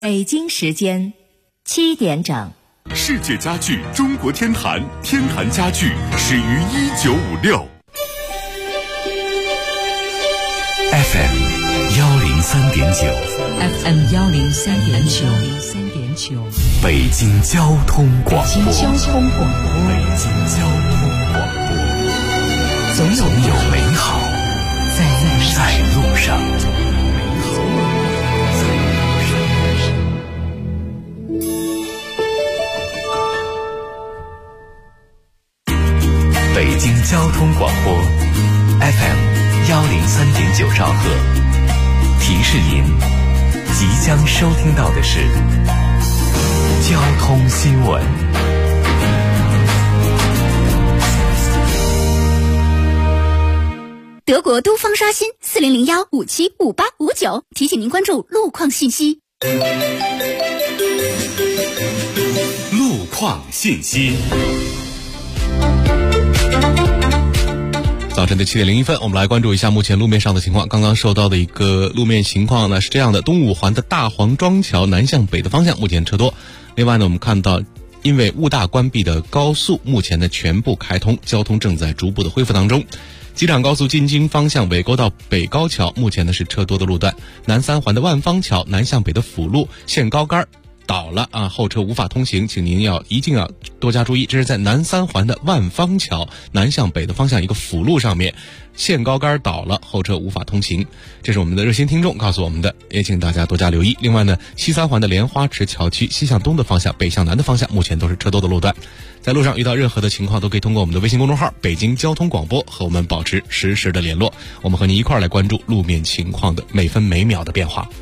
北京时间7点整。 世界家具中国天坛，天坛家具始于1956。FM 103.9 FM 103.9 北京交通广播。 北京交通广播，总有美好在路上。 北京交通广播 FM 103.9兆赫，提示您即将收听到的是交通新闻。 德国都方刷新4001575859，提醒您关注路况信息。 路况信息。 早晨的7点01分，我们来关注一下目前路面上的情况。刚刚收到的一个路面情况呢是这样的：东五环的大黄庄桥南向北的方向目前车多。另外呢，我们看到因为雾大关闭的高速目前的全部开通，交通正在逐步的恢复当中。机场高速进京方向尾沟到北高桥目前呢是车多的路段。南三环的万方桥南向北的辅路限高杆倒了啊，后车无法通行，请您一定要多加注意。这是在南三环的万方桥南向北的方向一个辅路上面，限高杆倒了，后车无法通行。这是我们的热心听众告诉我们的，也请大家多加留意。另外呢，西三环的莲花池桥区西向东的方向、北向南的方向目前都是车多的路段。在路上遇到任何的情况，都可以通过我们的微信公众号北京交通广播和我们保持实时的联络，我们和您一块来关注路面情况的每分每秒的变化。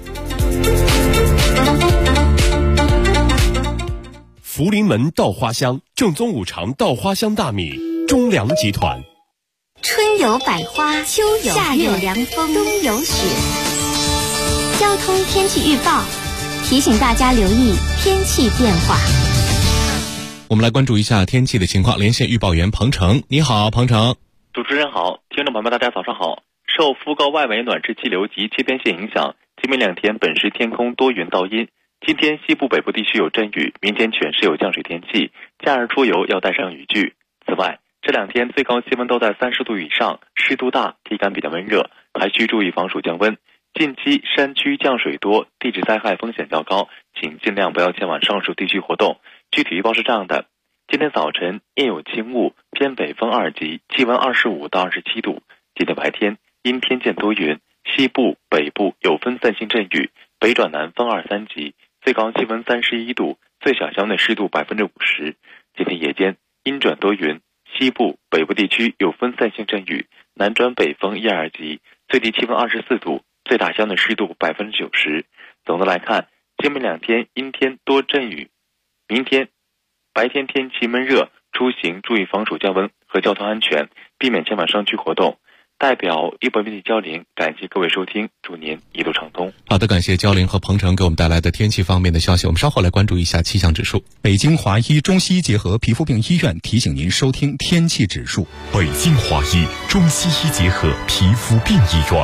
福临门稻花香，正宗五常稻花香大米，中粮集团。 春有百花，秋有夏有凉风，冬有雪。交通天气预报提醒大家留意天气变化。 我们来关注一下天气的情况，连线预报员彭程。你好，彭程。 主持人好，听众朋友们大家早上好。受副高外围暖湿气流及切边线影响，今明两天本市天空多云到阴。今天西部北部地区有阵雨，明天全市有降水天气，假日出游要带上雨具。此外，这两天最高气温都在30度以上，湿度大，体感比较温热，还需注意防暑降温。近期山区降水多，地质灾害风险较高，请尽量不要前往上述地区活动。具体预报是这样的：今天早晨夜有轻雾，偏北风2级，气温25到27度。今天白天阴天见多云，西部、北部有分散性阵雨，北转南风2、3级，最高气温31度，最小相对湿度50%。今天夜间阴转多云，西部、北部地区有分散性阵雨，南转北风1、2级，最低气温24度，最大相对湿度90%。总的来看，今明两天阴天多阵雨，明天白天天气闷热，出行注意防暑降温和交通安全，避免前往商区活动。代表预报编辑焦玲，感谢各位收听，祝您一路畅通。 好的，感谢焦玲和彭程给我们带来的天气方面的消息。我们稍后来关注一下气象指数。 北京华医中西医结合皮肤病医院提醒您收听天气指数。 北京华医中西医结合皮肤病医院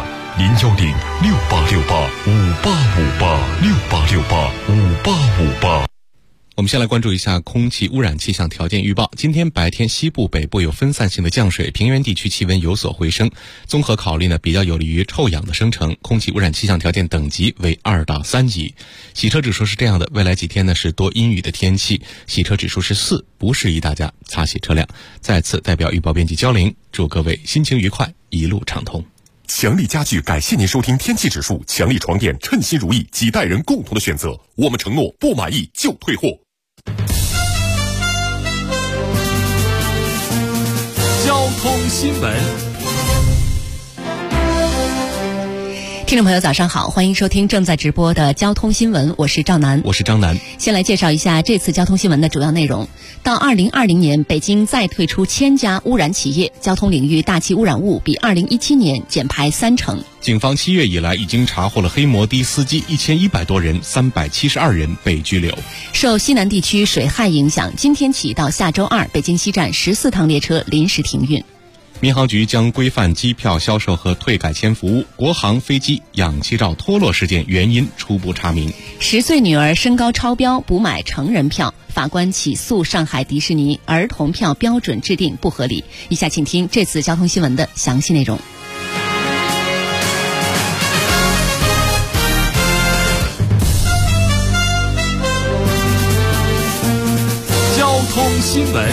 ，086858585868585858。 我们先来关注一下空气污染气象条件预报。今天白天西部北部有分散性的降水，平原地区气温有所回升。综合考虑呢，比较有利于臭氧的生成，空气污染气象条件等级为2到3级。洗车指数是这样的，未来几天呢是多阴雨的天气，洗车指数是4，不适宜大家擦洗车辆。再次代表预报编辑焦玲，祝各位心情愉快，一路畅通。 强力家具感谢您收听天气指数，强力床垫称心如意，几代人共同的选择，我们承诺不满意就退货。交通新闻。 听众朋友早上好，欢迎收听正在直播的交通新闻，我是赵楠。 我是张楠。 先来介绍一下这次交通新闻的主要内容。到2020年，北京再退出1000家污染企业，交通领域大气污染物比2017年减排30%。 警方7月以来已经查获了黑摩的司机1100多人，372人被拘留。 受西南地区水害影响，今天起到下周2，北京西站14趟列车临时停运。 民航局将规范机票销售和退改签服务。国航飞机氧气罩脱落事件原因初步查明。 10岁女儿身高超标补买成人票，法官起诉上海迪士尼儿童票标准制定不合理。以下请听这次交通新闻的详细内容。 交通新闻。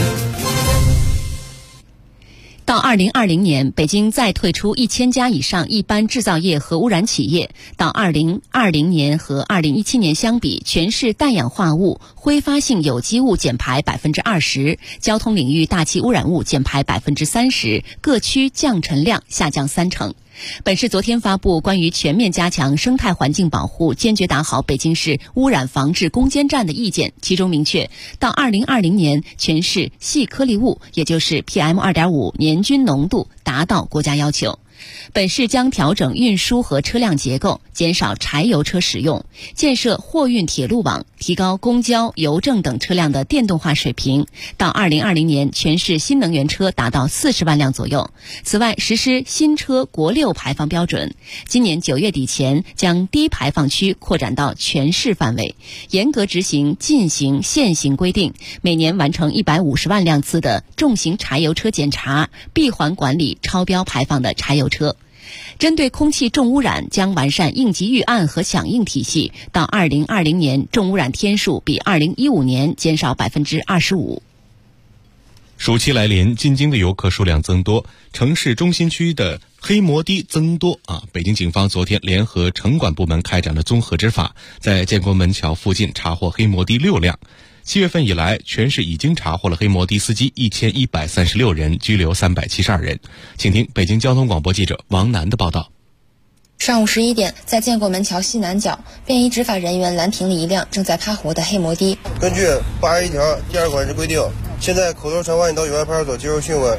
到2020年，北京再退出1000家以上一般制造业核污染企业。到2020年和2017年相比，全市氮氧化物、挥发性有机物减排20%，交通领域大气污染物减排30%，各区降尘量下降30%。本市昨天发布关于全面加强生态环境保护，坚决打好北京市污染防治攻坚战的意见，其中明确，到2020年，全市细颗粒物，也就是 PM2.5 年均浓度达到国家要求。本市将调整运输和车辆结构，减少柴油车使用，建设货运铁路网，提高公交、邮政等车辆的电动化水平。到2020年，全市新能源车达到40万辆左右。此外，实施新车国6排放标准，今年9月底前将低排放区扩展到全市范围，严格执行禁行限行规定，每年完成150万辆次的重型柴油车检查，闭环管理超标排放的柴油车。针对空气重污染，将完善应急预案和响应体系，到2020年，重污染天数比2015年减少25%。 暑期来临，进京的游客数量增多，城市中心区的黑摩的增多北京警方昨天联合城管部门开展了综合执法，在建国门桥附近查获黑摩的6辆。7月份以来，全市已经查获了黑摩的司机1136人，拘留372人。请听北京交通广播记者王楠的报道。 上午11点，在建国门桥西南角，便衣执法人员拦停了一辆正在趴活的黑摩的。 根据81条第2款之规定，现在口头传唤你到有关派出所接受讯问。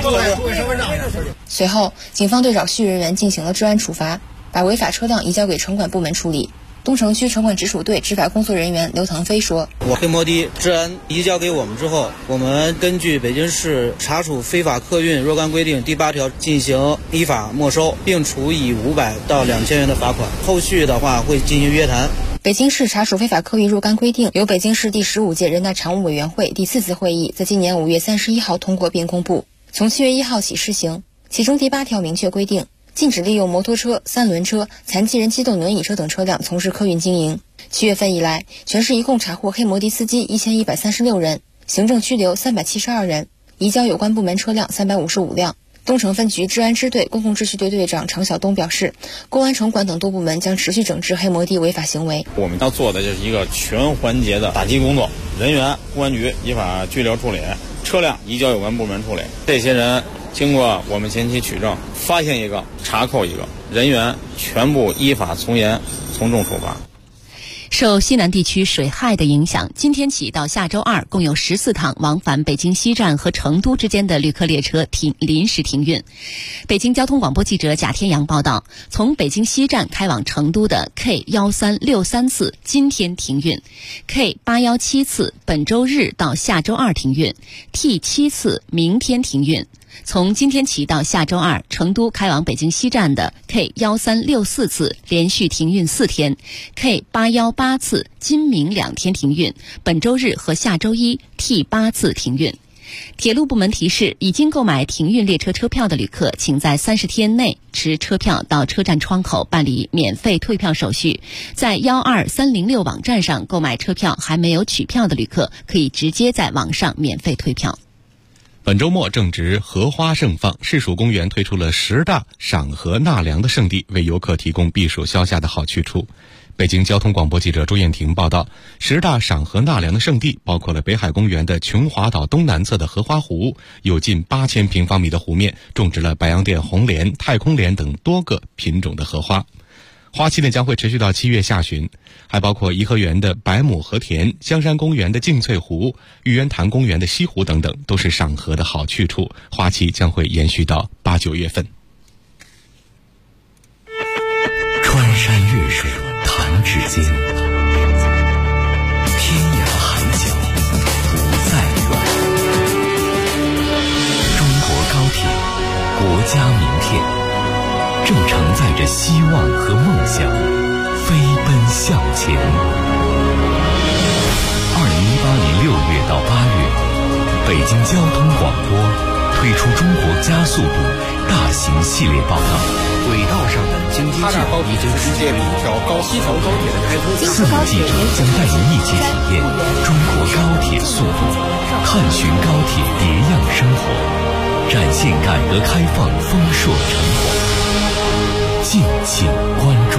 随后，警方对扰序人员进行了治安处罚，把违法车辆移交给城管部门处理。东城区城管直属队执法工作人员刘腾飞说：“ 黑摩的治安移交给我们之后，我们根据北京市查处非法客运若干规定第8条进行依法没收，并处以500到2000元的罚款。后续的话会进行约谈。” 北京市查处非法客运若干规定由北京市第15届人大常务委员会第4次会议在今年5月31号通过并公布，从7月1号起施行。其中第8条明确规定，禁止利用摩托车、3轮车、残疾人机动轮椅车等车辆从事客运经营。7月份以来，全市一共查获黑摩的司机1136人，行政拘留372人，移交有关部门车辆355辆。东城分局治安支队公共秩序队队长常晓东表示，公安城管等多部门将持续整治黑摩的违法行为。 我们要做的就是一个全环节的打击工作，人员公安局依法拘留处理，车辆移交有关部门处理。这些人经过我们前期取证，发现一个查扣一个，人员全部依法从严从重处罚。 受西南地区水害的影响，今天起到下周2，共有14趟往返北京西站和成都之间的旅客列车临时停运。北京交通广播记者贾天阳报道，从北京西站开往成都的 K1363次今天停运， K817次本周日到下周2停运， T7次明天停运。从今天起到下周2，成都开往北京西站的 K1364次连续停运4天， K818次今明2天停运，本周日和下周1 T8次停运。铁路部门提示，已经购买停运列车车票的旅客，请在30天内持车票到车站窗口办理免费退票手续。在12306网站上购买车票还没有取票的旅客，可以直接在网上免费退票。 本周末正值荷花盛放，市属公园推出了10大赏荷纳凉的胜地，为游客提供避暑消夏的好去处。北京交通广播记者朱艳婷报道，10大赏荷纳凉的胜地包括了北海公园的琼华岛东南侧的荷花湖，有近8000平方米的湖面种植了白洋淀红莲、太空莲等多个品种的荷花。花期呢将会持续到7月下旬，还包括颐和园的百亩荷田、香山公园的镜翠湖、玉渊潭公园的西湖等等，都是赏荷的好去处。花期将会延续到8、9月份。 穿山越水弹指间，天涯海角不再远。中国高铁着希望和梦想飞奔向前。2018年6月到8月，北京交通广播推出中国加速度大型系列报道， 轨道上的经济计划已经实现了一条西成高铁的开通。 4名记者将带您一起体验中国高铁速度，探寻高铁别样生活，展现改革开放丰硕成果。敬请关注。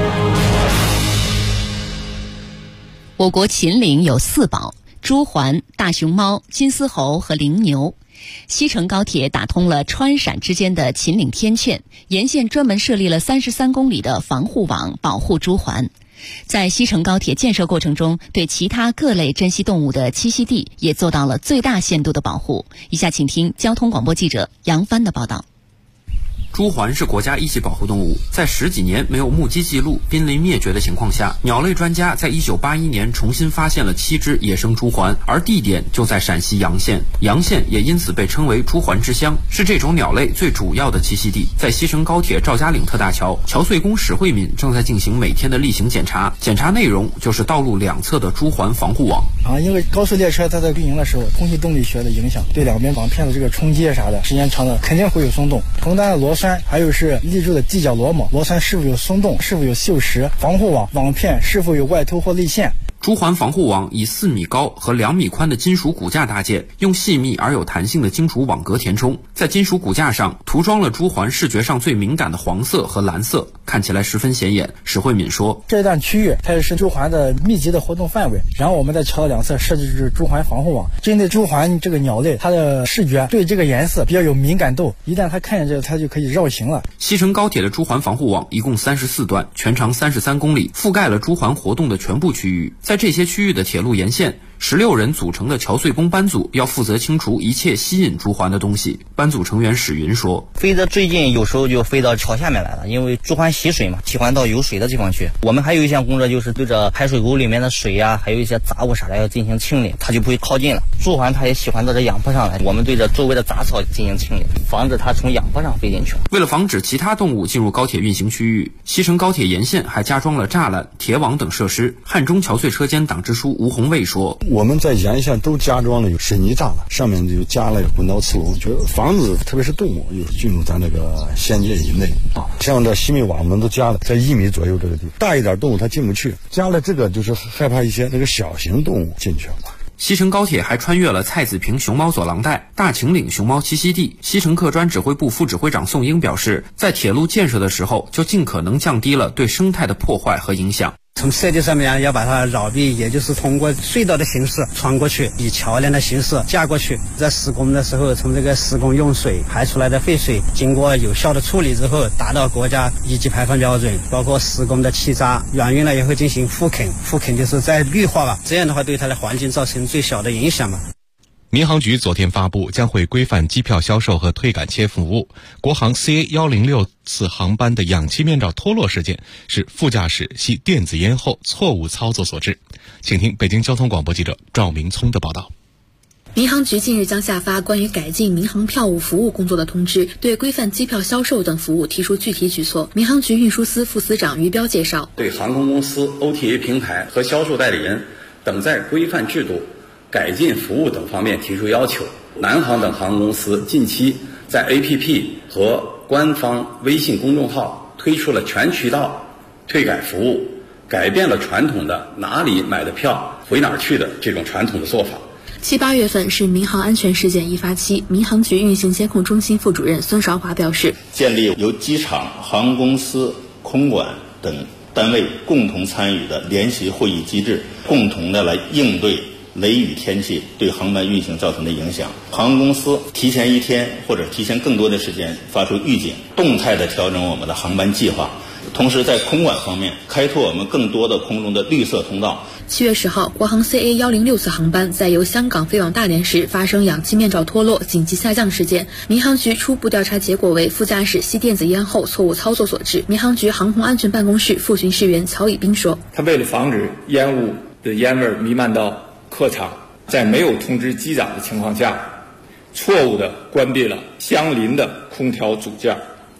我国秦岭有4宝：朱鹮、大熊猫、金丝猴和羚牛。西成高铁打通了川陕之间的秦岭天堑，沿线专门设立了33公里的防护网，保护朱鹮。在西成高铁建设过程中，对其他各类珍稀动物的栖息地也做到了最大限度的保护。以下请听交通广播记者杨帆的报道。 朱鹮是国家一级保护动物，在10几年没有目击记录、濒临灭绝的情况下，鸟类专家在1981年重新发现了7只野生朱鹮，而地点就在陕西洋县。洋县也因此被称为朱鹮之乡，是这种鸟类最主要的栖息地。在西成高铁赵家岭特大桥，桥穗工史慧敏正在进行每天的例行检查，检查内容就是道路两侧的朱鹮防护网。 因为高速列车它在运营的时候，空气动力学的影响对两边网片的这个冲击啥的，时间长了肯定会有松动。承担的螺栓，还有是立柱的系脚螺母，螺栓是否有松动，是否有锈蚀，防护网网片是否有外凸或内陷。 朱鹮防护网以4米高和2米宽的金属骨架搭建，用细密而有弹性的金属网格填充。在金属骨架上涂装了朱鹮视觉上最敏感的黄色和蓝色，看起来十分显眼。史慧敏说， 这段区域它也是朱鹮的密集的活动范围，然后我们在桥的两侧设置朱鹮防护网，针对朱鹮这个鸟类，它的视觉对这个颜色比较有敏感度，一旦它看见这个，它就可以绕行了。 西成高铁的朱鹮防护网一共34段，全长33公里，覆盖了朱鹮活动的全部区域。在这些区域的铁路沿线，16人组成的桥穗工班组要负责清除一切吸引朱鹮的东西。班组成员史云说， 飞得最近有时候就飞到桥下面来了，因为朱鹮喜水嘛，喜欢到有水的地方去。我们还有一项工作就是对着排水沟里面的水呀，还有一些杂物啥的要进行清理，它就不会靠近了。朱鹮它也喜欢到这养坡上来，我们对着周围的杂草进行清理，防止它从养坡上飞进去。 为了防止其他动物进入高铁运行区域，西成高铁沿线还加装了栅栏、铁网等设施。汉中桥穗车间党支书吴红卫说， 我们在沿线都加装了有水泥栅栏，上面就加了滚道刺龙，就防止特别是动物有进入咱这个县界以内啊。像这细密网我们都加了在1米左右这个地方，大一点动物它进不去，加了这个就是害怕一些那个小型动物进去了。 西成高铁还穿越了蔡子坪熊猫走廊带、大秦岭熊猫栖息地。西成客专指挥部副指挥长宋英表示，在铁路建设的时候就尽可能降低了对生态的破坏和影响。 从设计上面要把它绕壁，也就是通过隧道的形式穿过去，以桥梁的形式架过去。在施工的时候，从这个施工用水排出来的废水，经过有效的处理之后，达到国家1级排放标准。包括施工的气渣、远运呢也会进行复垦，复垦就是在绿化吧，这样的话对它的环境造成最小的影响嘛。 民航局昨天发布，将会规范机票销售和退改签服务。国航 CA106次航班的氧气面罩脱落事件是副驾驶吸电子烟后错误操作所致。请听北京交通广播记者赵明聪的报道。 民航局近日将下发关于改进民航票务服务工作的通知，对规范机票销售等服务提出具体举措。民航局运输司副司长于彪介绍， 对航空公司、OTA 平台和销售代理人等在规范制度、改进服务等方面提出要求。南航等航空公司近期在 APP 和官方微信公众号推出了全渠道退改服务，改变了传统的哪里买的票回哪儿去的这种传统的做法。 7、8月份是民航安全事件易发期，民航局运行监控中心副主任孙韶华表示， 建立由机场、航空公司、空管等单位共同参与的联席会议机制，共同的来应对雷雨天气对航班运行造成的影响。航空公司提前1天或者提前更多的时间发出预警，动态的调整我们的航班计划。同时在空管方面，开拓我们更多的空中的绿色通道。 7月10号，国航 CA106次航班在由香港飞往大连时发生氧气面罩脱落紧急下降事件，民航局初步调查结果为副驾驶吸电子烟后错误操作所致。民航局航空安全办公室副巡视员曹以斌说， 他为了防止烟雾的烟味弥漫到客场，在没有通知机长的情况下，错误地关闭了相邻的空调组件，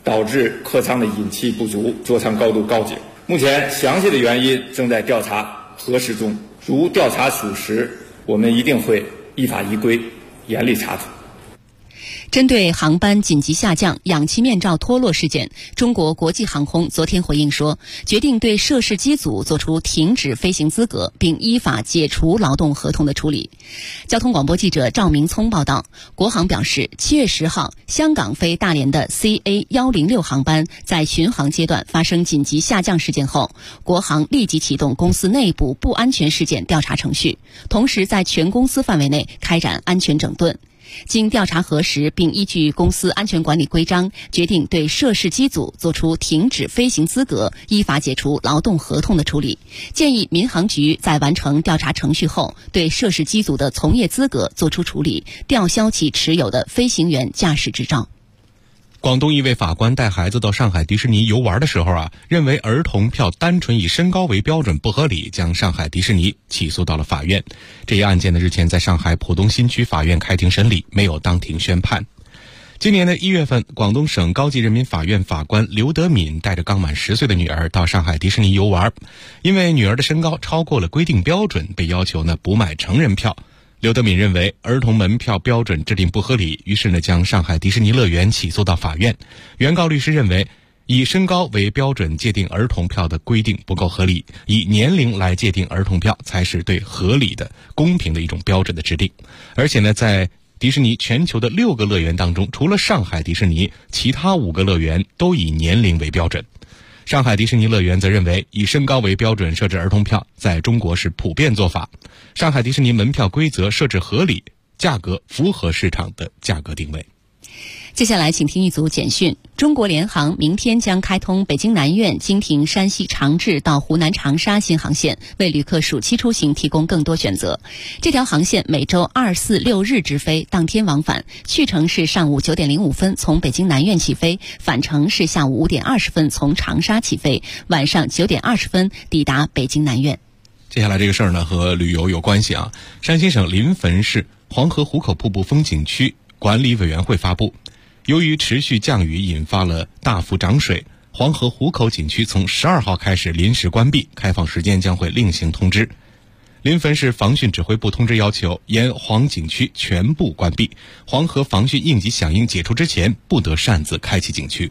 导致客舱的引气不足，座舱高度高警。目前详细的原因正在调查核实中，如调查属实，我们一定会依法依规严厉查处。 针对航班紧急下降、氧气面罩脱落事件，中国国际航空昨天回应说，决定对涉事机组作出停止飞行资格，并依法解除劳动合同的处理。交通广播记者赵明聪报道，国航表示，7月10号，香港飞大连的 CA106 航班在巡航阶段发生紧急下降事件后，国航立即启动公司内部不安全事件调查程序，同时在全公司范围内开展安全整顿。经调查核实，并依据公司安全管理规章，决定对涉事机组作出停止飞行资格、依法解除劳动合同的处理。建议民航局在完成调查程序后，对涉事机组的从业资格作出处理，吊销其持有的飞行员驾驶执照。 广东一位法官带孩子到上海迪士尼游玩的时候认为儿童票单纯以身高为标准不合理，将上海迪士尼起诉到了法院。这一案件日前在上海浦东新区法院开庭审理，没有当庭宣判。今年的1月份，广东省高级人民法院法官刘德敏带着刚满10岁的女儿到上海迪士尼游玩，因为女儿的身高超过了规定标准，被要求补买成人票。刘德敏认为儿童门票标准制定不合理，于是将上海迪士尼乐园起诉到法院。原告律师认为，以身高为标准界定儿童票的规定不够合理，以年龄来界定儿童票才是对合理的、公平的一种标准的制定。而且在迪士尼全球的6个乐园当中，除了上海迪士尼，其他5个乐园都以年龄为标准。上海迪士尼乐园则认为，以身高为标准设置儿童票在中国是普遍做法。上海迪士尼门票规则设置合理，价格符合市场的价格定位。 接下来请听一组简讯。中国联航明天将开通北京南苑经停山西长治到湖南长沙新航线，为旅客暑期出行提供更多选择。这条航线每周2、4、6日直飞，当天往返，去程是上午9点05分从北京南苑起飞，返程是下午5点20分从长沙起飞，晚上9点20分抵达北京南苑。 接下来这个事儿和旅游有关系山西省临汾市黄河壶口瀑布风景区管理委员会发布，由于持续降雨引发了大幅涨水，黄河壶口景区从12号开始临时关闭，开放时间将会另行通知。临汾市防汛指挥部通知要求，沿黄景区全部关闭，黄河防汛应急响应解除之前，不得擅自开启景区。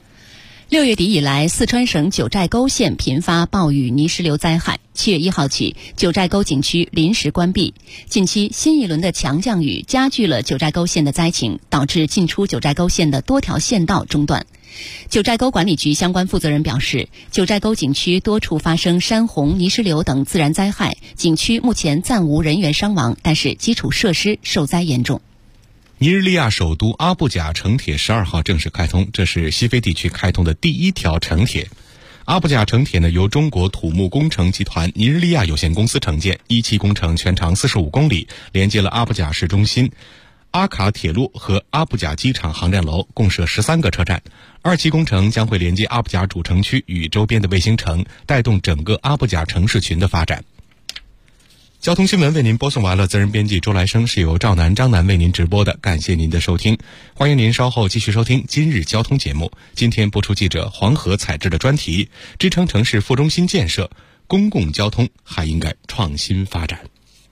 6月底以来，四川省九寨沟县频发暴雨泥石流灾害。7月1号起，九寨沟景区临时关闭。近期新一轮的强降雨加剧了九寨沟县的灾情，导致进出九寨沟县的多条县道中断。九寨沟管理局相关负责人表示，九寨沟景区多处发生山洪、泥石流等自然灾害，景区目前暂无人员伤亡，但是基础设施受灾严重。 尼日利亚首都阿布贾城铁12号正式开通，这是西非地区开通的第1条城铁。阿布贾城铁由中国土木工程集团尼日利亚有限公司承建，一期工程全长45公里，连接了阿布贾市中心、阿卡铁路和阿布贾机场航站楼，共设13个车站。2期工程将会连接阿布贾主城区与周边的卫星城，带动整个阿布贾城市群的发展。交通新闻为您播送完了，责任编辑周来生，是由赵楠、张楠为您直播的，感谢您的收听。欢迎您稍后继续收听今日交通节目。今天播出记者黄河采制的专题，支撑城市副中心建设，公共交通还应该创新发展。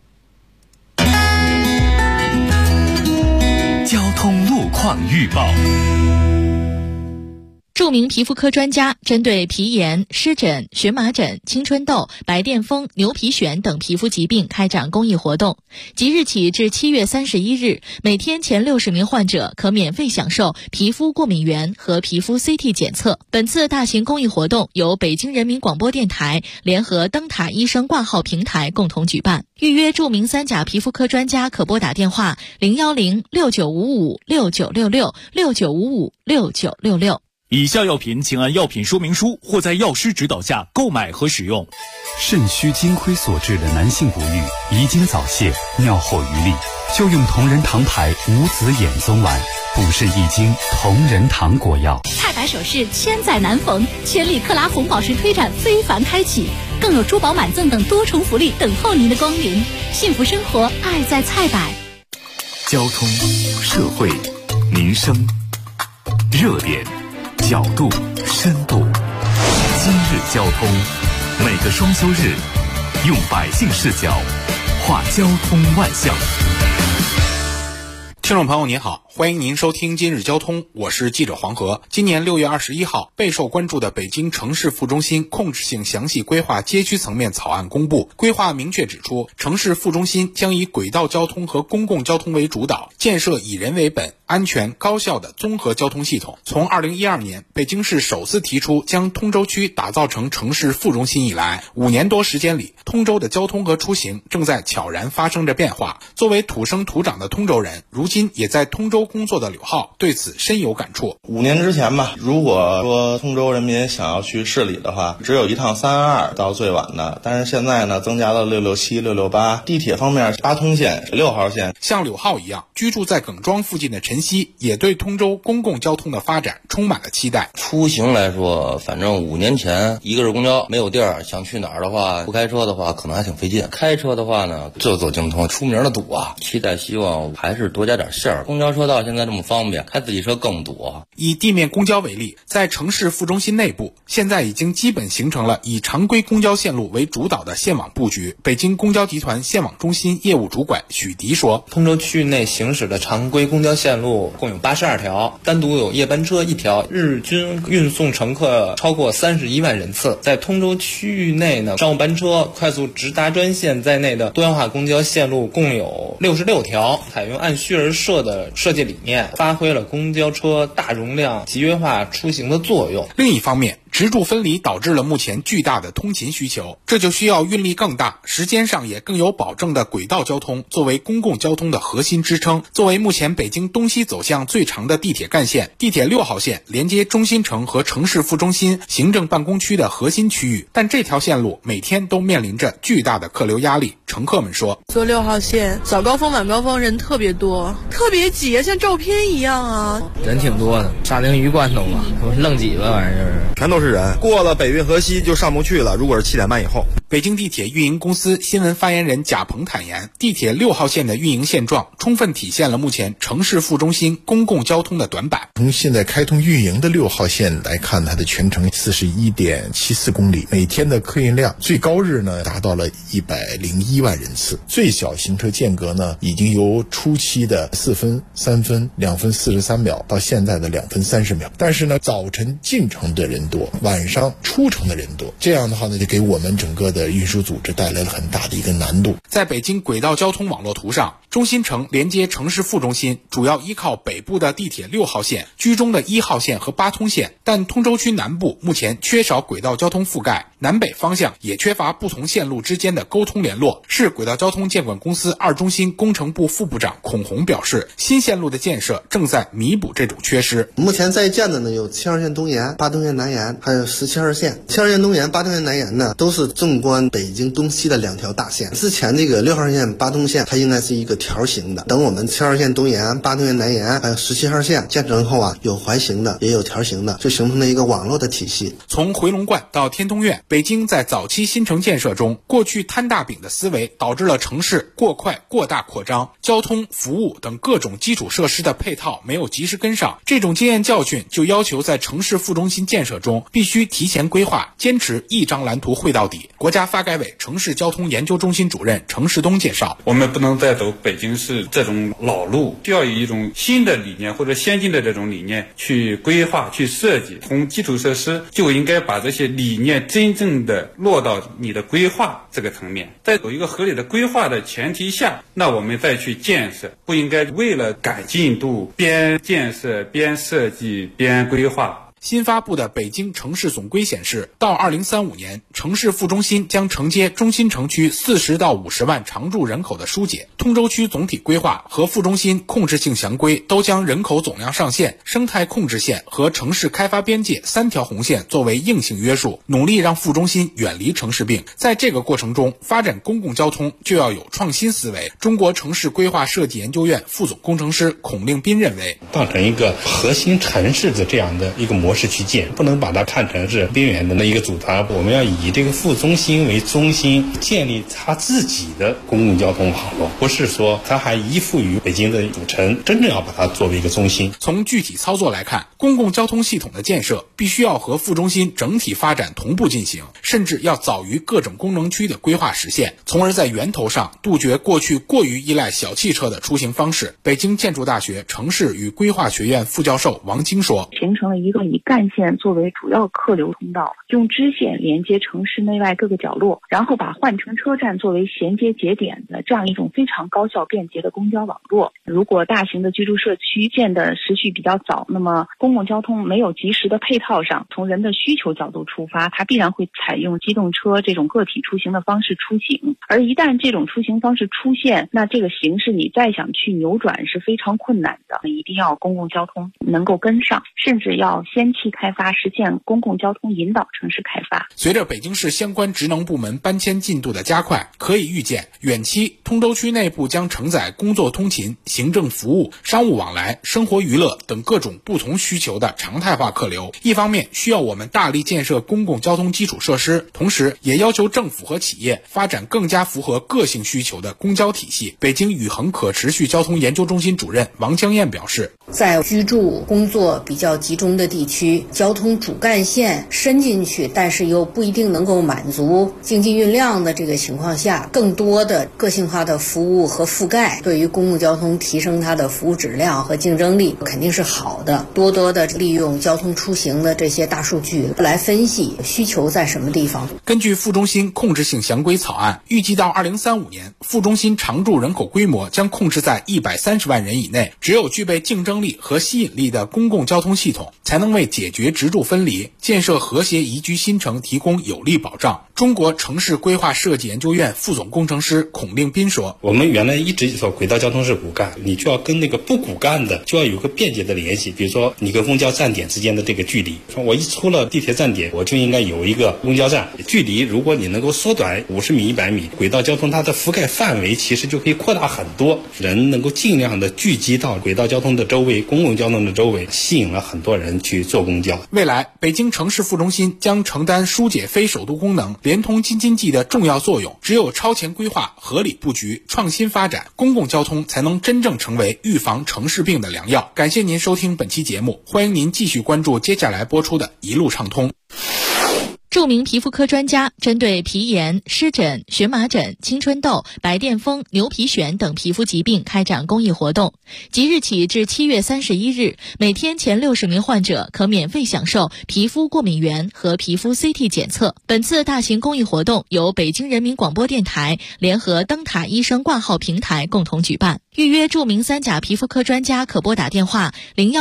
交通路况预报。 著名皮肤科专家针对皮炎、湿疹、荨麻疹、青春痘、白癜风、牛皮癣等皮肤疾病开展公益活动。即日起至7月31日，每天前60名患者可免费享受皮肤过敏原和皮肤 CT 检测。本次大型公益活动由北京人民广播电台联合灯塔医生挂号平台共同举办。预约著名3甲皮肤科专家可拨打电话010-6955-6966、6955-6966。 以下药品请按药品说明书或在药师指导下购买和使用。 肾虚金亏所致的男性不育、遗精早泄、尿后余力，就用同仁堂牌无子衍宗丸，补肾益精同仁堂果药。 太白首饰千载难逢，千里克拉红宝石推展非凡开启，更有珠宝满赠等多重福利等候您的光临。幸福生活，爱在菜百。 交通、社会、民生热点。 角度、深度。今日交通，每个双休日，用百姓视角话交通万象。 听众朋友您好，欢迎您收听今日交通，我是记者黄河。今年6月21号，备受关注的北京城市副中心控制性详细规划街区层面草案公布。规划明确指出，城市副中心将以轨道交通和公共交通为主导，建设以人为本、安全高效的综合交通系统。从2012年北京市首次提出将通州区打造成城市副中心以来，5年多时间里，通州的交通和出行正在悄然发生着变化。作为土生土长的通州人，如今也在通州工作的柳浩对此深有感触。 5年之前吧，如果说通州人民想要去市里的话，只有一趟322到最晚的，但是现在呢，增加了667、668。地铁方面，8通线、6号线。 像柳浩一样，居住在耿庄附近的陈曦也对通州公共交通的发展充满了期待。 出行来说，反正5年前一个是公交没有地儿，想去哪儿的话，不开车的话可能还挺费劲，开车的话呢就走京通，出名的堵啊。期待希望还是多加点线儿，公交车道现在这么方便，开自己车更堵。 以地面公交为例，在城市副中心内部，现在已经基本形成了以常规公交线路为主导的线网布局。北京公交集团线网中心业务主管许迪说， 通州区域内行驶的常规公交线路共有82条，单独有夜班车1条，日均运送乘客超过31万人次。在通州区域内呢，商务班车、快速直达专线在内的多样化公交线路共有66条，采用按需而设的设计理念，发挥了公交车大容量集约化出行的作用。 另一方面，职住分离导致了目前巨大的通勤需求，这就需要运力更大、时间上也更有保证的轨道交通作为公共交通的核心支撑。作为目前北京东西走向最长的地铁干线，地铁6号线连接中心城和城市副中心行政办公区的核心区域，但这条线路每天都面临着巨大的客流压力。乘客们说， 坐6号线早高峰晚高峰人特别多，特别挤，像照片一样啊， 人挺多的，沙丁鱼罐头嘛，愣挤吧，反正就是全都是人。过了北运河西就上不去了，如果是7点半以后。 北京地铁运营公司新闻发言人贾鹏坦言，地铁6号线的运营现状充分体现了目前城市副中心公共交通的短板。 从现在开通运营的6号线来看，它的全程41.74公里，每天的客运量最高日呢达到了101万人次，最小行车间隔呢已经由初期的4分、3分、2分43秒到现在的2分30秒。但是呢，早晨进城的人多，晚上出城的人多，这样的话呢，就给我们整个的运输组织带来了很大的一个难度。 在北京轨道交通网络图上，中心城连接城市副中心主要依靠北部的地铁6号线、居中的1号线和8通线，但通州区南部目前缺少轨道交通覆盖，南北方向也缺乏不同线路之间的沟通联络。市轨道交通监管公司2中心工程部副部长孔红表示，新线路的建设正在弥补这种缺失。 目前在建的呢有7号线东延、8通线南延，还有17号线。7号线东延、8通线南延呢，都是纵观北京东西的2条大线。之前这个6号线、8通线它应该是一个条形的，等我们7号线东延、8通线南延还有17号线建成后啊，有环形的也有条形的，就形成了一个网络的体系。 从回龙观到天通苑，北京在早期新城建设中，过去摊大饼的思维导致了城市过快过大扩张，交通、服务等各种基础设施的配套没有及时跟上。这种经验教训就要求在城市副中心建设中必须提前规划，坚持一张蓝图绘到底。国家发改委城市交通研究中心主任程世东介绍， 我们不能再走北京市这种老路，需要以一种新的理念或者先进的这种理念去规划、去设计。从基础设施就应该把这些理念真正的落到你的规划这个层面，在有一个合理的规划的前提下，那我们再去建设，不应该为了赶进度边建设边设计边规划。 新发布的北京城市总规显示，到2035年，城市副中心将承接中心城区40到50万常住人口的疏解。通州区总体规划和副中心控制性详规都将人口总量上限、生态控制线和城市开发边界3条红线作为硬性约束，努力让副中心远离城市病。在这个过程中，发展公共交通就要有创新思维。中国城市规划设计研究院副总工程师孔令斌认为， 当成一个核心城市的这样的一个模模式去建，不能把它看成是边缘的那一个组团。我们要以这个副中心为中心，建立它自己的公共交通网络，不是说它还依附于北京的主城，真正要把它作为一个中心。 从具体操作来看，公共交通系统的建设必须要和副中心整体发展同步进行，甚至要早于各种功能区的规划实现，从而在源头上杜绝过去过于依赖小汽车的出行方式。北京建筑大学城市与规划学院副教授王晶说， 形成了一个以干线作为主要客流通道，用支线连接城市内外各个角落，然后把换乘车站作为衔接节点的这样一种非常高效便捷的公交网络。如果大型的居住社区建的时序比较早，那么公共交通没有及时的配套上，从人的需求角度出发，它必然会采用机动车这种个体出行的方式出行。而一旦这种出行方式出现，那这个形势你再想去扭转是非常困难的，一定要公共交通能够跟上，甚至要先期开发，实现公共交通引导城市开发。 随着北京市相关职能部门搬迁进度的加快，可以预见，远期通州区内部将承载工作通勤、行政服务、商务往来、生活娱乐等各种不同需求的常态化客流。一方面需要我们大力建设公共交通基础设施，同时也要求政府和企业发展更加符合个性需求的公交体系。北京宇恒可持续交通研究中心主任王江燕表示， 在居住工作比较集中的地区，交通主干线伸进去，但是又不一定能够满足经济运量的这个情况下，更多的个性化的服务和覆盖，对于公共交通提升它的服务质量和竞争力肯定是好的。多多的利用交通出行的这些大数据来分析需求在什么地方。 根据副中心控制性详规草案，预计到2035年，副中心常住人口规模将控制在130万人以内。只有具备竞争力和吸引力的公共交通系统，才能为解决职住分离、建设和谐宜居新城提供有力保障。中国城市规划设计研究院副总工程师孔令斌说， 我们原来一直说轨道交通是骨干，你就要跟那个不骨干的就要有个便捷的联系，比如说你跟公交站点之间的这个距离，说我一出了地铁站点，我就应该有一个公交站，距离如果你能够缩短50米、100米，轨道交通它的覆盖范围其实就可以扩大很多，人能够尽量的聚集到轨道交通的周围、公共交通的周围，吸引了很多人去坐公交。 未来，北京城市副中心将承担疏解非首都功能、联通京津冀的重要作用。只有超前规划、合理布局、创新发展，公共交通才能真正成为预防城市病的良药。感谢您收听本期节目，欢迎您继续关注接下来播出的一路畅通。 著名皮肤科专家针对皮炎、湿疹、荨麻疹、青春痘、白癜风、牛皮癣等皮肤疾病开展公益活动。即日起至7月31日，每天前60名患者可免费享受皮肤过敏原和皮肤 CT 检测。本次大型公益活动由北京人民广播电台联合灯塔医生挂号平台共同举办。预约著名3甲皮肤科专家可拨打电话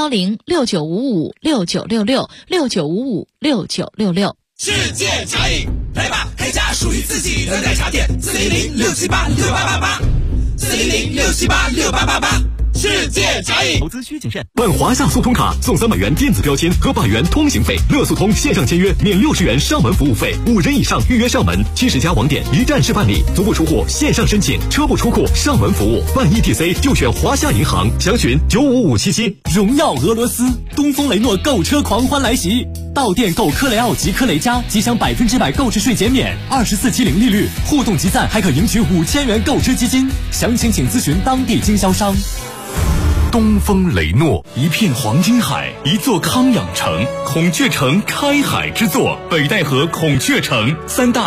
0106955696669556966。 世界茶饮，来吧，开家属于自己的奶茶店，400-678-6888，400-678-6888。世界茶饮， 投资需谨慎。办华夏速通卡送300元电子标签和100元通行费，乐速通线上签约免60元上门服务费，5人以上预约上门，70家网点一站式办理，足不出户线上申请，车不出库上门服务，办 ETC 就选华夏银行，详询95577。荣耀俄罗斯，东风雷诺购车狂欢来袭，到店购科雷傲及科雷嘉即享100%购置税减免，24期零利率，互动集赞还可赢取5000元购车基金，详情请咨询当地经销商。 东风雷诺，一片黄金海，一座康养城，孔雀城开海之作，北戴河孔雀城，3大